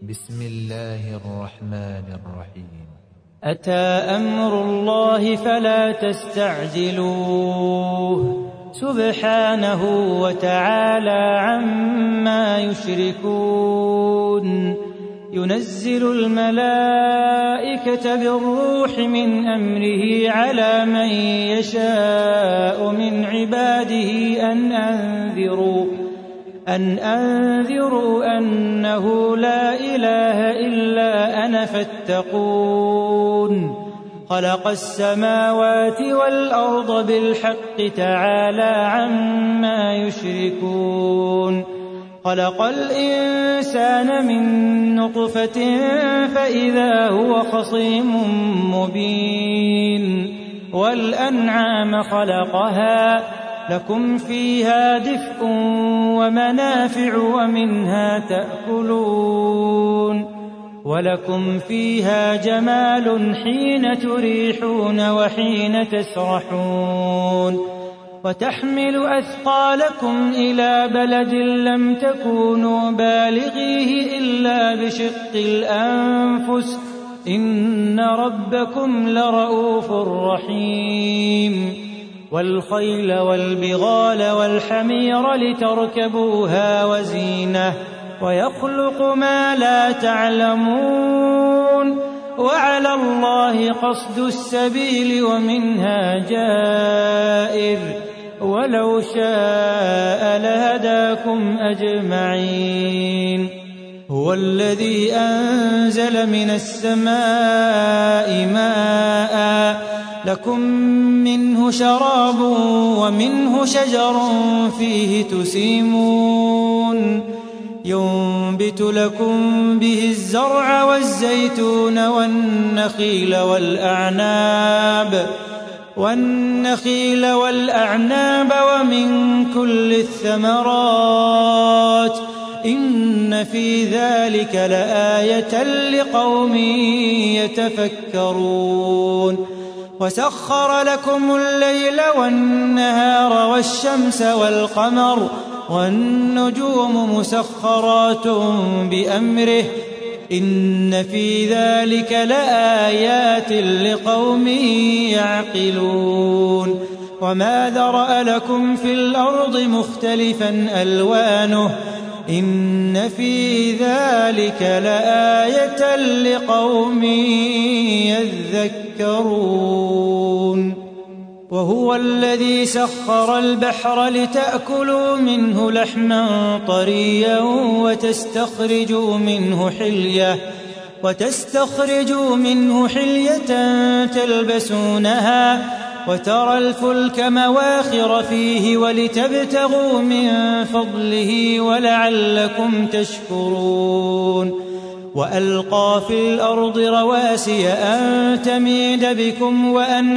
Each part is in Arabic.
بسم الله الرحمن الرحيم. أتى أمر الله فلا تستعجلوه سبحانه وتعالى عما يشركون. ينزل الملائكة بالروح من أمره على من يشاء من عباده أن أنذروا أنه لا إله إلا أنا فاتقون. خلق السماوات والأرض بالحق تعالى عما يشركون. خلق الإنسان من نطفة فإذا هو خصيم مبين. والأنعام خلقها لكم فيها دفء ومنافع ومنها تأكلون. ولكم فيها جمال حين تريحون وحين تسرحون. وتحمل أثقالكم إلى بلد لم تكونوا بالغيه إلا بشق الأنفس إن ربكم لرؤوف رحيم. والخيل والبغال والحمير لتركبوها وزينة ويخلق ما لا تعلمون. وعلى الله قصد السبيل ومنها جائر ولو شاء لهداكم أجمعين. هو الذي أنزل من السماء ماء لكم منه شراب ومنه شجر فيه تسيمون. ينبت لكم به الزرع والزيتون والنخيل والأعناب ومن كل الثمرات إن في ذلك لآية لقوم يتفكرون. وسخر لكم الليل والنهار والشمس والقمر والنجوم مسخرات بأمره إن في ذلك لآيات لقوم يعقلون. وما ذرأ لكم في الأرض مختلفا ألوانه إن في ذلك لآية لقوم يذكرون. وهو الذي سخر البحر لتأكلوا منه لحما طريا وتستخرجوا منه حلية تلبسونها وترى الفلك مواخر فيه ولتبتغوا من فضله ولعلكم تشكرون. وألقى في الأرض رواسي أن تميد بكم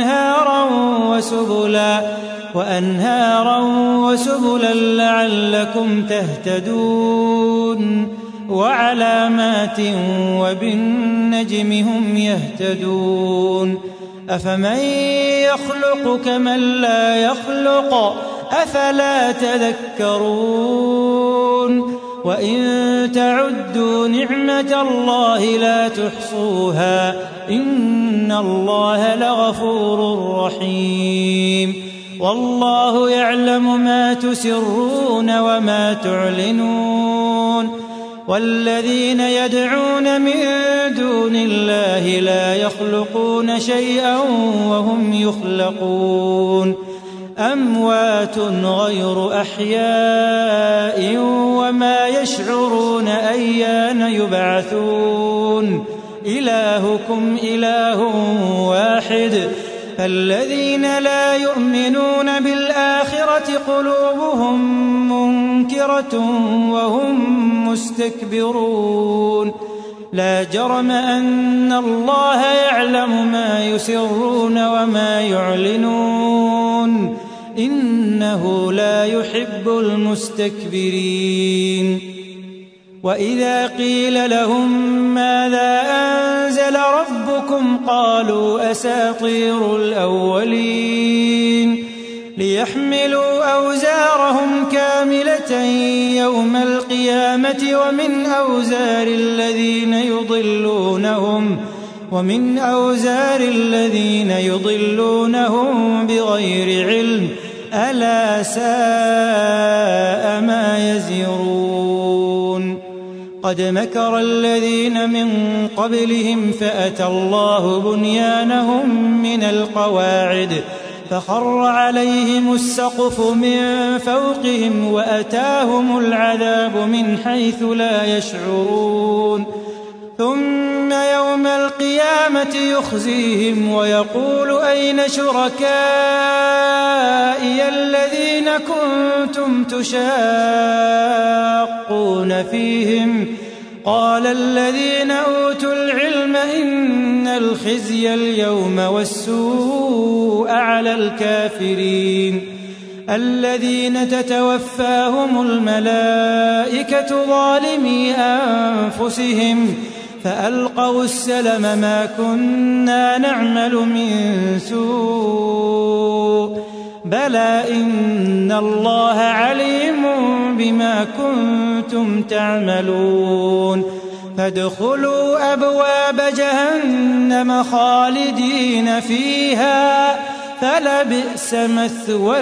وأنهارا وسبلا لعلكم تهتدون. وعلامات وبالنجم هم يهتدون. أفمن يخلق كمن لا يخلق أفلا تذكرون. وإن تعدوا نعمة الله لا تحصوها إن الله لغفور رحيم. والله يعلم ما تسرون وما تعلنون. والذين يدعون من دون الله لا يخلقون شيئا وهم يخلقون. أموات غير أحياء وما يشعرون أيان يبعثون. إلهكم إله واحد فالذين لا يؤمنون بالآخرة قلوبهم منكرة وهم مستكبرون. لا جرم أن الله يعلم ما يسرون وما يعلنون إنه لا يحب المستكبرين. وإذا قيل لهم ماذا أنزل ربكم قالوا أساطير الأولين. ليحملوا أوزارهم كاملة يوم القيامة ومن أوزار الذين يضلونهم ومن أوزار الذين يضلونهم بغير علم ألا ساء ما يزرون قد مكر الذين من قبلهم فأتى الله بنيانهم من القواعد فخر عليهم السقف من فوقهم وأتاهم العذاب من حيث لا يشعرون ثم يوم القيامة يخزيهم ويقول أين شركائي الذين كنتم تشاقون فيهم قال الذين أوتوا العلم إن الخزي اليوم والسوء على الكافرين الذين تتوفاهم الملائكة ظالمي أنفسهم فألقوا السلم ما كنا نعمل من سوء بلى إن الله عليم بما كنتم تعملون فادخلوا أبواب جهنم خالدين فيها فلبئس مثوى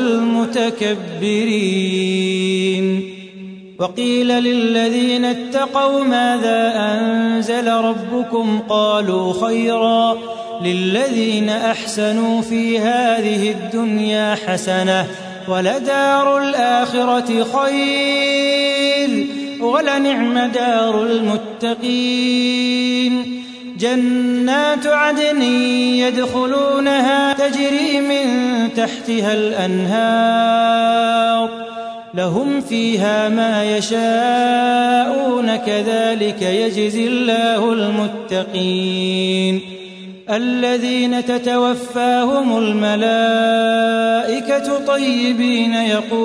المتكبرين وقيل للذين اتقوا ماذا أنزل ربكم قالوا خيرا للذين أحسنوا في هذه الدنيا حسنة ولدار الآخرة خير ولنعم دار المتقين جنات عدن يدخلونها تجري من تحتها الأنهار لهم فيها ما يشاءون كذلك يجزي الله المتقين الذين تتوفاهم الملائكة طيبين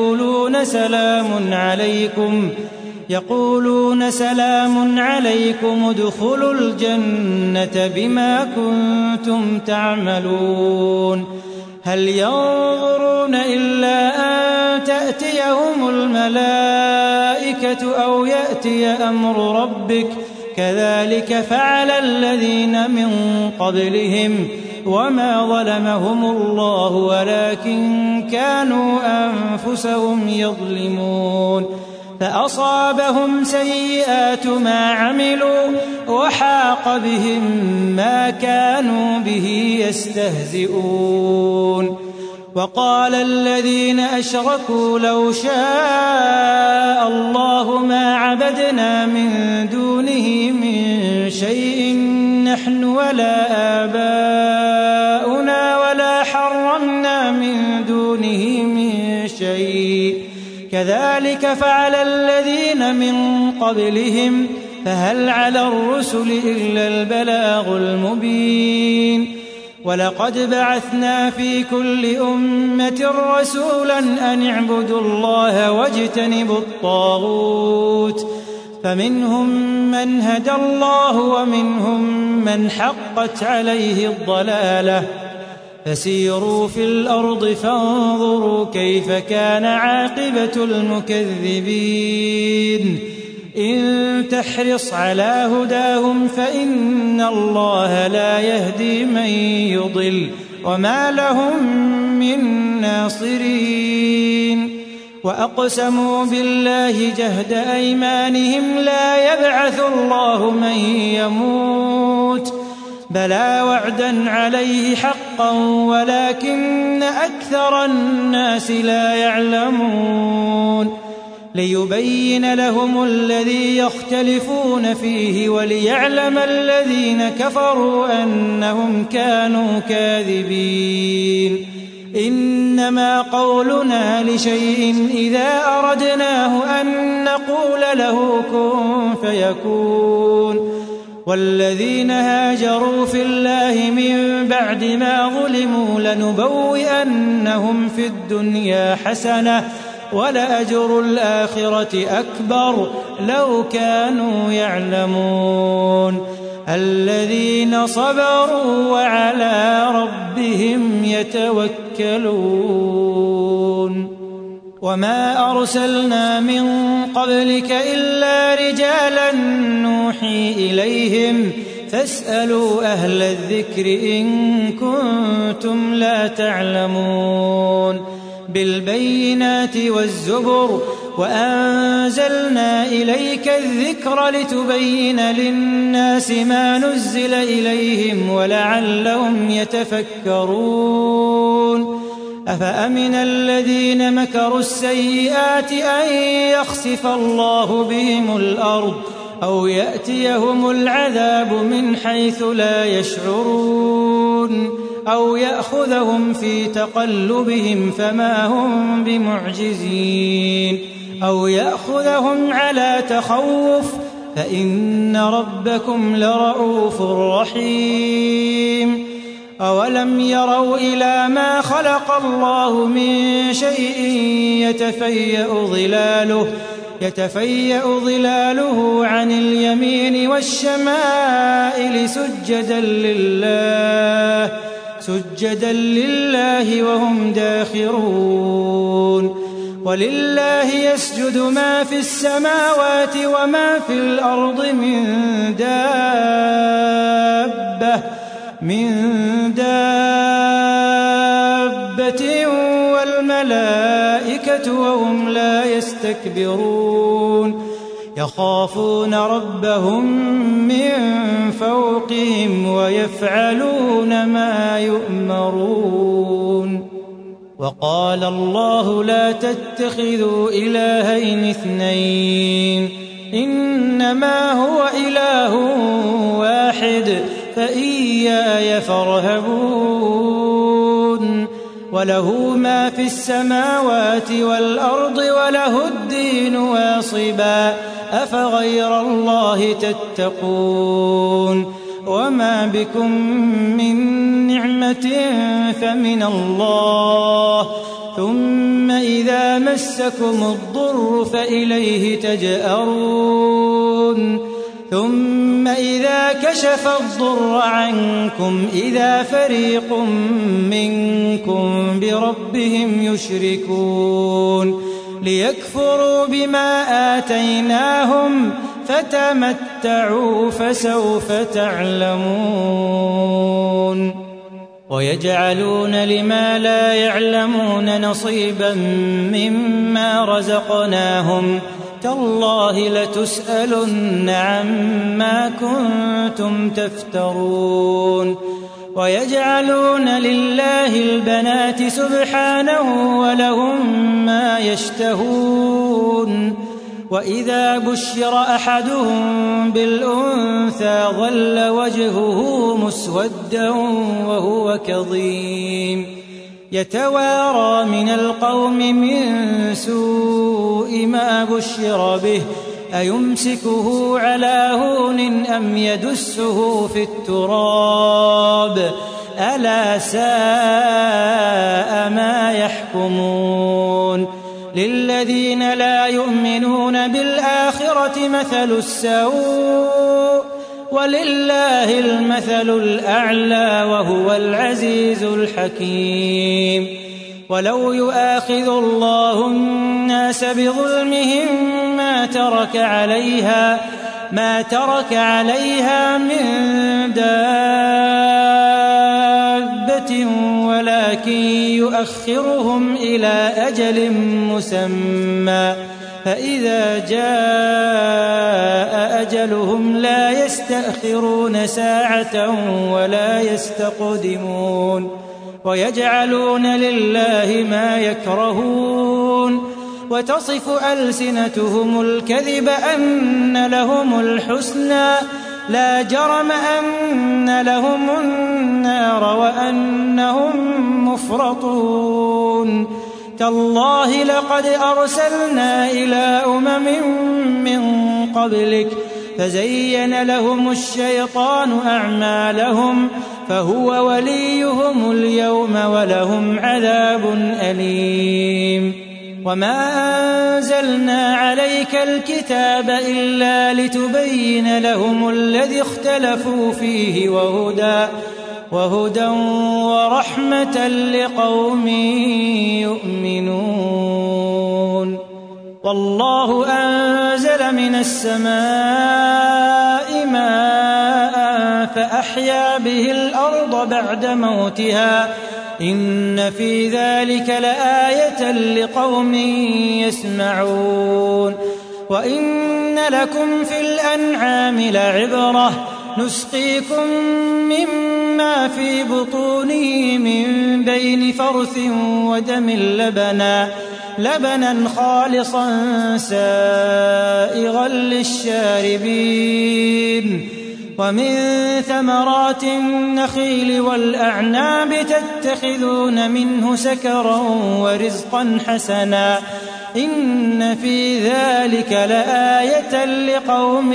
يقولون سلام عليكم ادخلوا الجنة بما كنتم تعملون هل ينظرون إلا أن تأتيهم الملائكة أو يأتي أمر ربك كذلك فعل الذين من قبلهم وما ظلمهم الله ولكن كانوا أنفسهم يظلمون فأصابهم سيئات ما عملوا وحاق بهم ما كانوا به يستهزئون وقال الذين أشركوا لو شاء الله ما عبدنا من دونه من شيء نحن ولا آباؤنا ولا حرمنا من دونه من شيء كذلك فعل الذين من قبلهم فهل على الرسل إلا البلاغ المبين ولقد بعثنا في كل أمة رسولا أن اعبدوا الله واجتنبوا الطاغوت فمنهم من هدى الله ومنهم من حقت عليه الضلالة فسيروا في الأرض فانظروا كيف كان عاقبة المكذبين إن تحرص على هداهم فإن الله لا يهدي من يضل وما لهم من ناصرين وأقسموا بالله جهد أيمانهم لا يبعث الله من يموت بلى وعدا عليه حقا ولكن أكثر الناس لا يعلمون ليبين لهم الذي يختلفون فيه وليعلم الذين كفروا أنهم كانوا كاذبين إنما قولنا لشيء إذا أردناه أن نقول له كن فيكون والذين هاجروا في الله من بعد ما ظلموا لنبوئنهم في الدنيا حسنة ولأجر الآخرة أكبر لو كانوا يعلمون الذين صبروا وعلى ربهم يتوكلون وما أرسلنا من قبلك إلا رجالا نوحي إليهم فاسألوا أهل الذكر إن كنتم لا تعلمون بالبينات والزبر وأنزلنا إليك الذكر لتبين للناس ما نزل إليهم ولعلهم يتفكرون أفأمن الذين مكروا السيئات أن يخسف الله بهم الأرض أو يأتيهم العذاب من حيث لا يشعرون أو يأخذهم في تقلبهم فما هم بمعجزين أو يأخذهم على تخوف فإن ربكم لرؤوف رحيم أولم يروا إلى ما خلق الله من شيء يتفيأ ظلاله عن اليمين والشمائل سجدا لله وهم داخرون ولله يسجد ما في السماوات وما في الأرض من دابة والملائكة وهم لا يستكبرون يخافون ربهم من فوقهم ويفعلون ما يؤمرون وقال الله لا تتخذوا إلهين اثنين إنما هو إله واحد فإياي فارهبون وله ما في السماوات والأرض وله الدين واصبا أفغير الله تتقون وما بكم من نعمة فمن الله ثم إذا مسكم الضر فإليه تجأرون ثم إذا كشف الضر عنكم إذا فريق منكم بربهم يشركون ليكفروا بما آتيناهم فتمتعوا فسوف تعلمون ويجعلون لما لا يعلمون نصيبا مما رزقناهم تالله لتسألن عما كنتم تفترون ويجعلون لله البنات سبحانه ولهم ما يشتهون وإذا بشر أحدهم بالأنثى ظل وجهه مسودا وهو كظيم يتوارى من القوم من سوء ما بشر به أيمسكه على هون أم يدسه في التراب ألا ساء ما يحكمون للذين لا يؤمنون بالآخرة مثل السوء ولله المثل الأعلى وهو العزيز الحكيم ولو يؤاخذ الله الناس بظلمهم ما ترك عليها من دابة ولكن يؤخرهم إلى أجل مسمى فإذا جاء أجلهم لا يستأخرون ساعة ولا يستقدمون ويجعلون لله ما يكرهون وتصف ألسنتهم الكذب أن لهم الحسنى لا جرم أن لهم النار وأنهم مفرطون تالله لقد أرسلنا إلى من قبلك فزين لهم الشيطان أعمالهم فهو وليهم اليوم ولهم عذاب أليم وما أنزلنا عليك الكتاب إلا لتبين لهم الذي اختلفوا فيه وهدى ورحمة لقوم يؤمنون والله أنزل من السماء ماء فأحيا به الأرض بعد موتها إن في ذلك لآية لقوم يسمعون وإن لكم في الأنعام لعبرة نسقيكم مما في بطونه من بين فرث ودم لبنا خالصا سائغا للشاربين ومن ثمرات النخيل والأعناب تتخذون منه سكرا ورزقا حسنا إن في ذلك لآية لقوم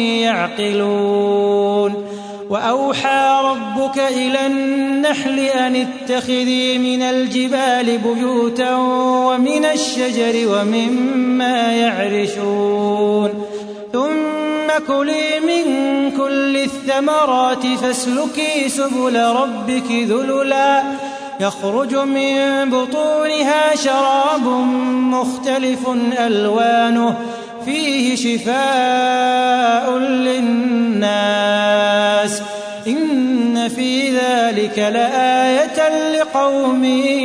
يعقلون وأوحى ربك إلى النحل أن اتخذي من الجبال بيوتا ومن الشجر ومما يعرشون ثم كلي من كل الثمرات فاسلكي سبل ربك ذللا يخرج من بطونها شراب مختلف ألوانه فيه شفاء للناس إن في ذلك لآية لقوم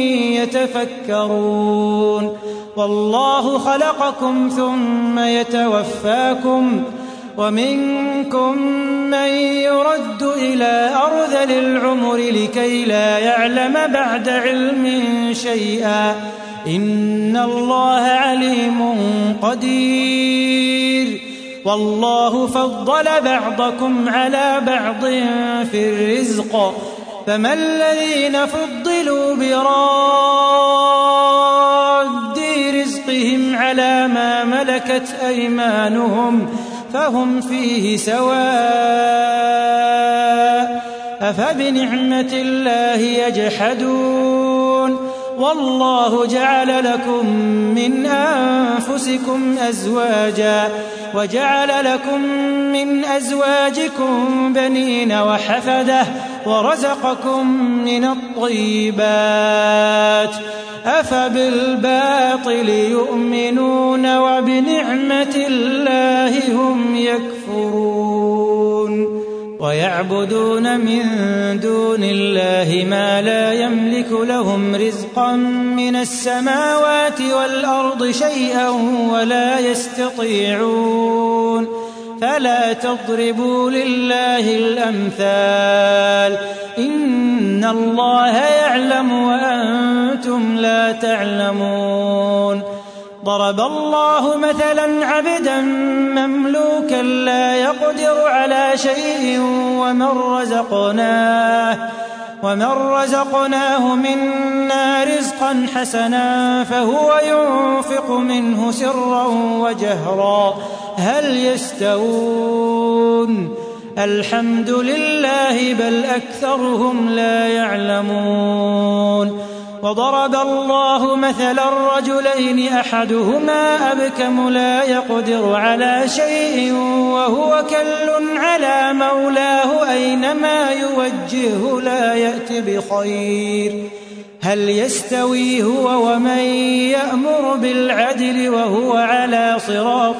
يتفكرون والله خلقكم ثم يتوفاكم ومنكم من يرد إلى أرذل العمر لكي لا يعلم بعد علم شيئا إن الله عليم قدير والله فضل بعضكم على بعض في الرزق فما الذين فضلوا براد رزقهم على ما ملكت أيمانهم فهم فيه سواء أفبنعمة الله يجحدون والله جعل لكم من أنفسكم أزواجا وجعل لكم من أزواجكم بنين وحفدة ورزقكم من الطيبات أفبالباطل يؤمنون وبنعمة الله هم يكفرون ويعبدون من دون الله ما لا يملك لهم رزقا من السماوات والأرض شيئا ولا يستطيعون فلا تضربوا لله الأمثال إن الله يعلم وأنتم لا تعلمون ضرب الله مثلا عبدا مملوكا لا يقدر على شيء ومن رزقناه منا رزقا حسنا فهو ينفق منه سرا وجهرا هل يستوون الحمد لله بل أكثرهم لا يعلمون وضرب الله مثلا رجلين أحدهما أبكم لا يقدر على شيء وهو كل على مولاه أينما يوجهه لا يأت بخير هل يستوي هو ومن يأمر بالعدل وهو على صراط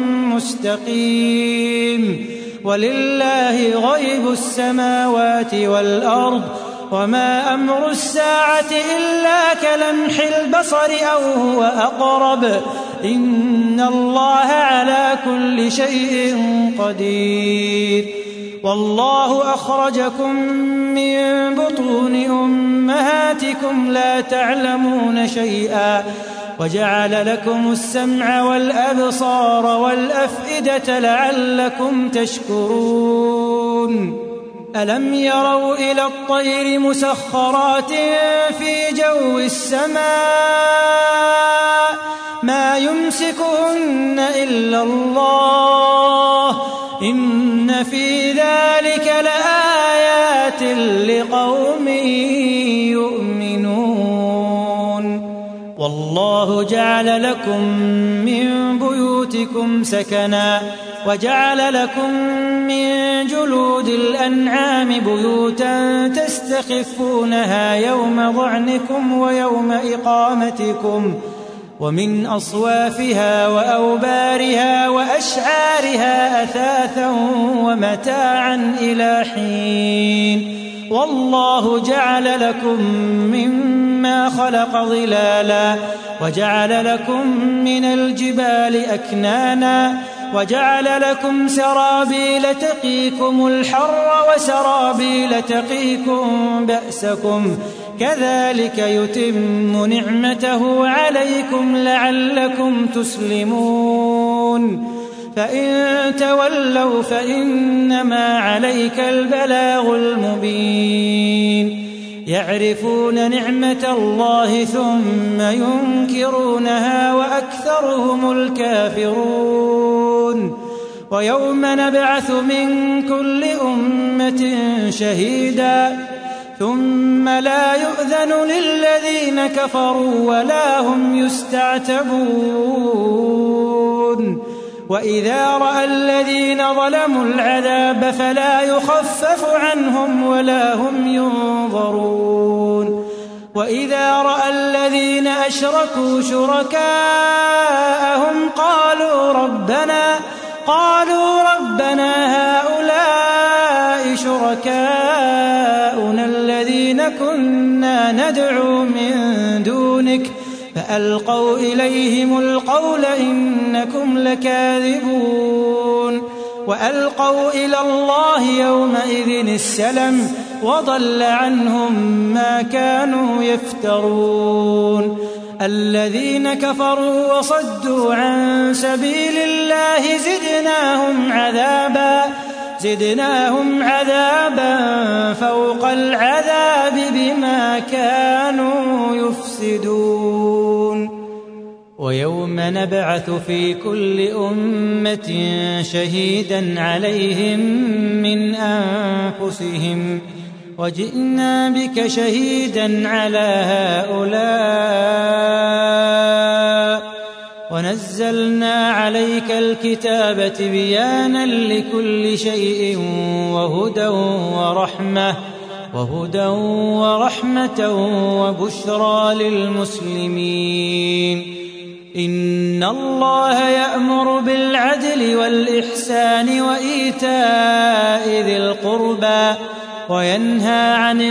مستقيم ولله غيب السماوات والأرض وما أمر الساعة إلا كلمح البصر أو هو أقرب إن الله على كل شيء قدير والله أخرجكم من بطون أمهاتكم لا تعلمون شيئا وجعل لكم السمع والأبصار والأفئدة لعلكم تشكرون ألم يروا إلى الطير مسخرات في جو السماء ما يمسكهن إلا الله إن في ذلك لآيات لقوم يؤمنون والله جعل لكم من بيوتكم سكنا وجعل لكم من جلود الأنعام بيوتا تستخفونها يوم ظعنكم ويوم إقامتكم ومن أصوافها وأوبارها وأشعارها أثاثا ومتاعا إلى حين. والله جعل لكم مما خلق ظلالا وجعل لكم من الجبال أكنانا وجعل لكم سرابيل تقيكم الحر وسرابيل تقيكم بأسكم كذلك يتم نعمته عليكم لعلكم تسلمون. فإن تولوا فإنما عليك البلاغ المبين. يعرفون نعمة الله ثم ينكرونها وأكثرهم الكافرون. ويوم نبعث من كل أمة شهيدا ثم لا يؤذن للذين كفروا ولا هم يستعتبون. وإذا رأى الذين ظلموا العذاب فلا يخفف عنهم ولا هم ينظرون. وإذا رأى الذين أشركوا شركاءهم قالوا ربنا هؤلاء شركاؤنا الذين كنا ندعو من دونك فألقوا إليهم القول إنكم لكاذبون. وألقوا إلى الله يومئذ السلم وضل عنهم ما كانوا يفترون. الذين كفروا وصدوا عن سبيل الله زدناهم عذابا فوق العذاب بما كانوا يفسدون. ويوم نبعث في كل أمة شهيدا عليهم من أنفسهم وجئنا بك شهيدا على هؤلاء ونزلنا عليك الكتاب تبيانا لكل شيء وهدى ورحمة وبشرى للمسلمين. إن الله يأمر بالعدل والإحسان وإيتاء ذي القربى وينهى عن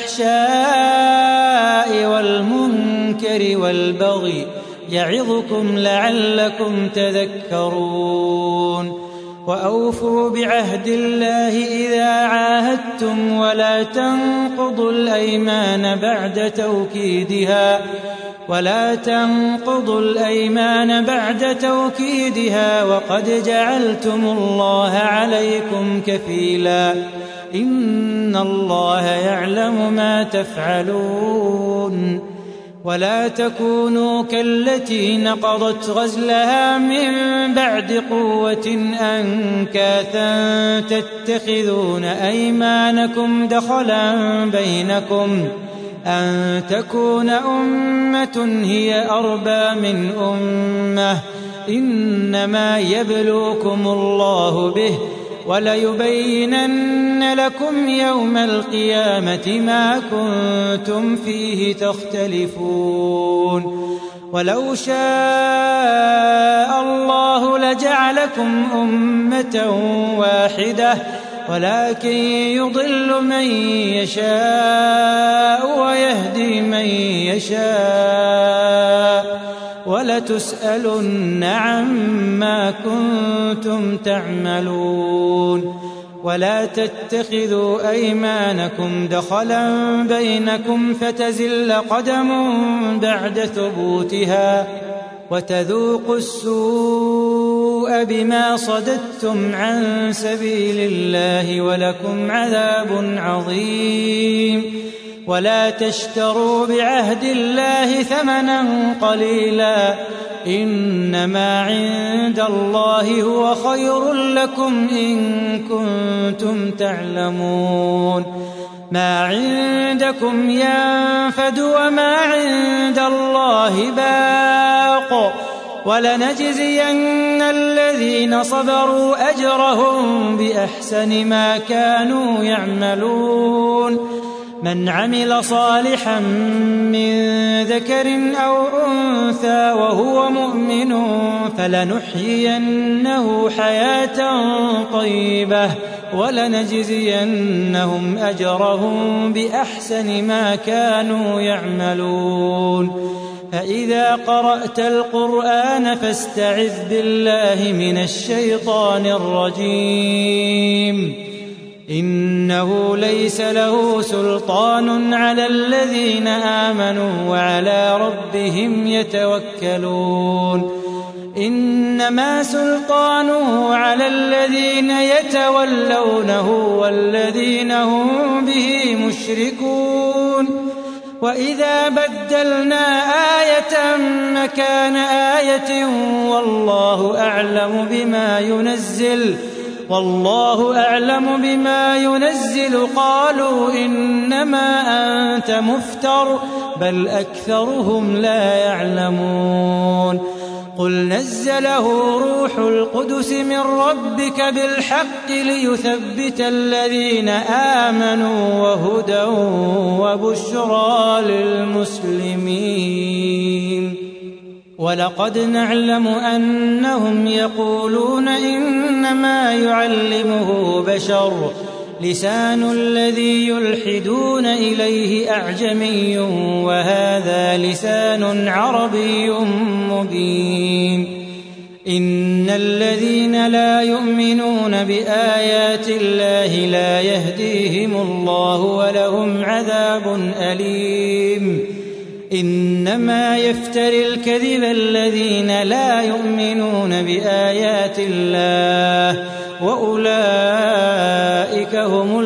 الفحشاء والمنكر والبغي يعظكم لعلكم تذكرون. وأوفوا بعهد الله إذا عاهدتم ولا تنقضوا الأيمان بعد توكيدها وقد جعلتم الله عليكم كفيلا إن الله يعلم ما تفعلون. ولا تكونوا كالتي نقضت غزلها من بعد قوة أنكاثا تتخذون أيمانكم دخلا بينكم أن تكون أمة هي أربى من أمة إنما يبلوكم الله به وليبينن لكم يوم القيامة ما كنتم فيه تختلفون. ولو شاء الله لجعلكم أمة واحدة ولكن يضل من يشاء ويهدي من يشاء ولتسألن عما كنتم تعملون. ولا تتخذوا أيمانكم دخلا بينكم فتزل قدم بعد ثبوتها وتذوقوا السوء بما صددتم عن سبيل الله ولكم عذاب عظيم. ولا تشتروا بعهد الله ثمنا قليلا إنما عند الله هو خير لكم إن كنتم تعلمون. ما عندكم ينفد وما عند الله باق ولنجزين الذين صبروا أجرهم بأحسن ما كانوا يعملون. من عمل صالحا من ذكر أو أنثى وهو مؤمن فلنحيينه حياة طيبة ولنجزينهم أجرهم بأحسن ما كانوا يعملون. فإذا قرأت القرآن فاستعذ بالله من الشيطان الرجيم. إنه ليس له سلطان على الذين آمنوا وعلى ربهم يتوكلون. إنما سلطانه على الذين يتولونه والذين هم به مشركون. وإذا بدلنا آية مكان آية والله أعلم بما ينزل قالوا إنما أنت مفتر بل أكثرهم لا يعلمون. قل نزله روح القدس من ربك بالحق ليثبت الذين آمنوا وهدى وبشرى للمسلمين. ولقد نعلم أنهم يقولون إنما يعلمه بشر لسان الذي يلحدون إليه أعجمي وهذا لسان عربي مبين. إن الذين لا يؤمنون بآيات الله لا يهديهم الله ولهم عذاب أليم. إنما يفتري الكذب الذين لا يؤمنون بآيات الله وأولئك هم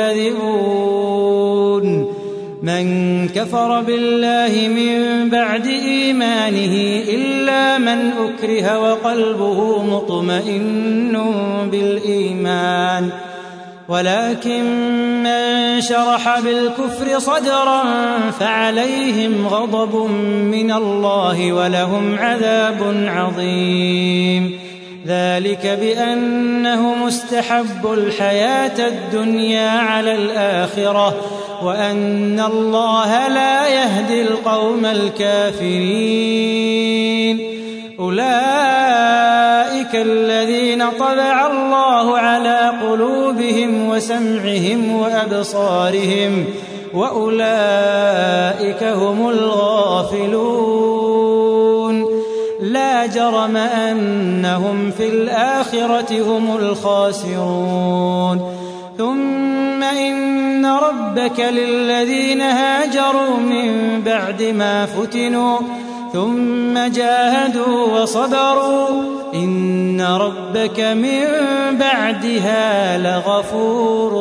الكاذبون. من كفر بالله من بعد إيمانه إلا من أكره وقلبه مطمئن بالإيمان ولكن من شرح بالكفر صدرا فعليهم غضب من الله ولهم عذاب عظيم. ذلك بأنه مستحب الحياة الدنيا على الآخرة وأن الله لا يهدي القوم الكافرين. أولئك الذين طبع الله على قلوبهم وسمعهم وأبصارهم وأولئك هم الغافلون. لا جرم أنهم في الآخرة هم الخاسرون. ثم إن ربك للذين هاجروا من بعد ما فتنوا ثم جاهدوا وصبروا إن ربك من بعدها لغفور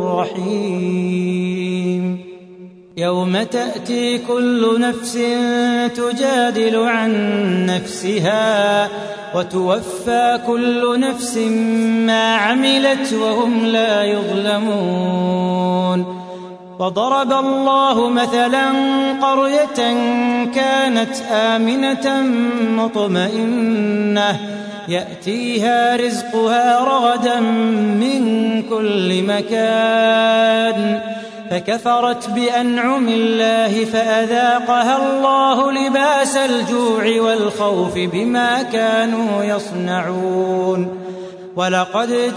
رحيم. يوم تأتي كل نفس تجادل عن نفسها وتوفى كل نفس ما عملت وهم لا يظلمون. وضرب الله مثلا قرية كانت آمنة مطمئنة يأتيها رزقها رغدا من كل مكان فكفرت بأنعم الله فأذاقها الله لباس الجوع والخوف بما كانوا يصنعون. ولقد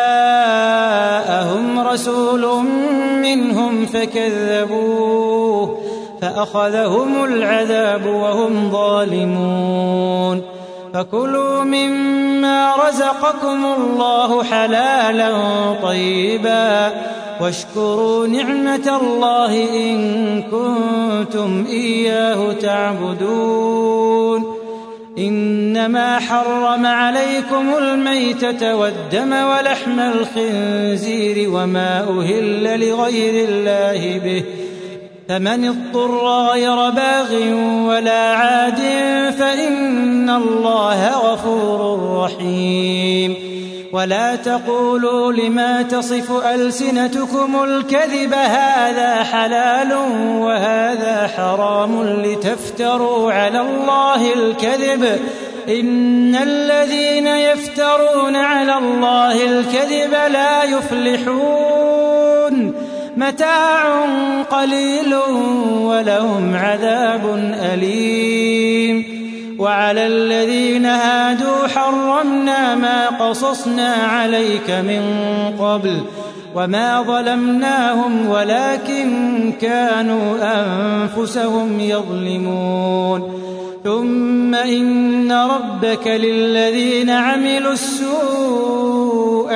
جاءهم رسول منهم فكذبوه فأخذهم العذاب وهم ظالمون. فكلوا مما رزقكم الله حلالا طيبا واشكروا نعمة الله إن كنتم إياه تعبدون. إنما حرم عليكم الميتة والدم ولحم الخنزير وما أهل لغير الله به فمن اضطر غير باغ ولا عاد فإن الله غفور رحيم. ولا تقولوا لما تصف ألسنتكم الكذب هذا حلال وهذا حرام لتفتروا على الله الكذب إن الذين يفترون على الله الكذب لا يفلحون. متاع قليل ولهم عذاب أليم. وعلى الذين هادوا حرمنا ما قصصنا عليك من قبل وما ظلمناهم ولكن كانوا أنفسهم يظلمون. ثم إن ربك للذين عملوا السوء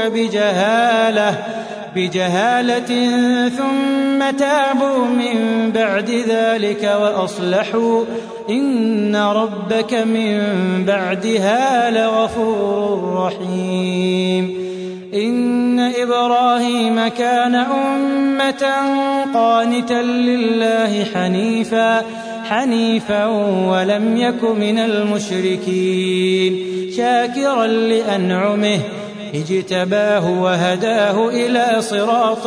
بجهالة ثم تابوا من بعد ذلك وأصلحوا إن ربك من بعدها لغفور رحيم. إن إبراهيم كان أمة قانتا لله حنيفا ولم يك من المشركين شاكرا لأنعمه اجتباه وهداه إلى صراط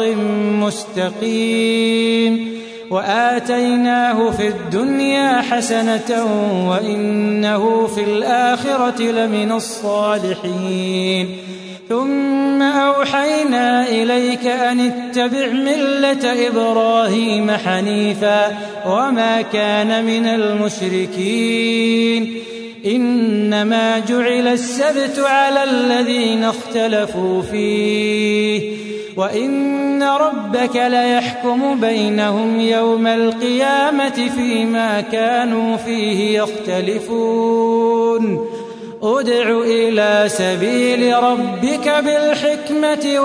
مستقيم. وآتيناه في الدنيا حسنة وإنه في الآخرة لمن الصالحين. ثم أوحينا إليك أن اتبع ملة إبراهيم حنيفا وما كان من المشركين. إنما جعل السبت على الذين اختلفوا فيه وإن ربك ليحكم بينهم يوم القيامة فيما كانوا فيه يختلفون. ادع إلى سبيل ربك بالحكمة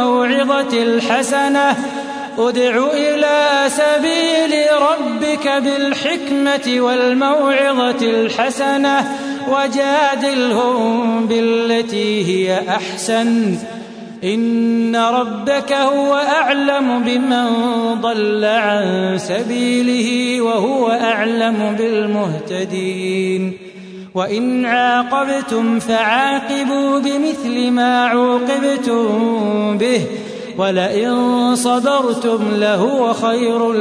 والموعظة الحسنة وجادلهم بالتي هي أحسن. إن ربك هو أعلم بمن ضل عن سبيله وهو أعلم بالمهتدين. وإن عاقبتم فعاقبوا بمثل ما عوقبتم به ولئن صبرتم لهو خير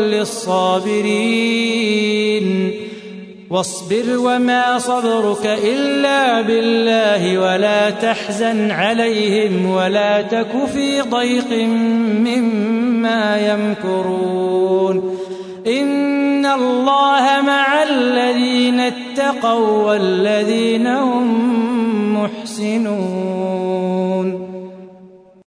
للصابرين. واصبر وما صبرك إلا بالله ولا تحزن عليهم ولا تك في ضيق مما يمكرون. إن الله مع الذين اتقوا والذين هم محسنون.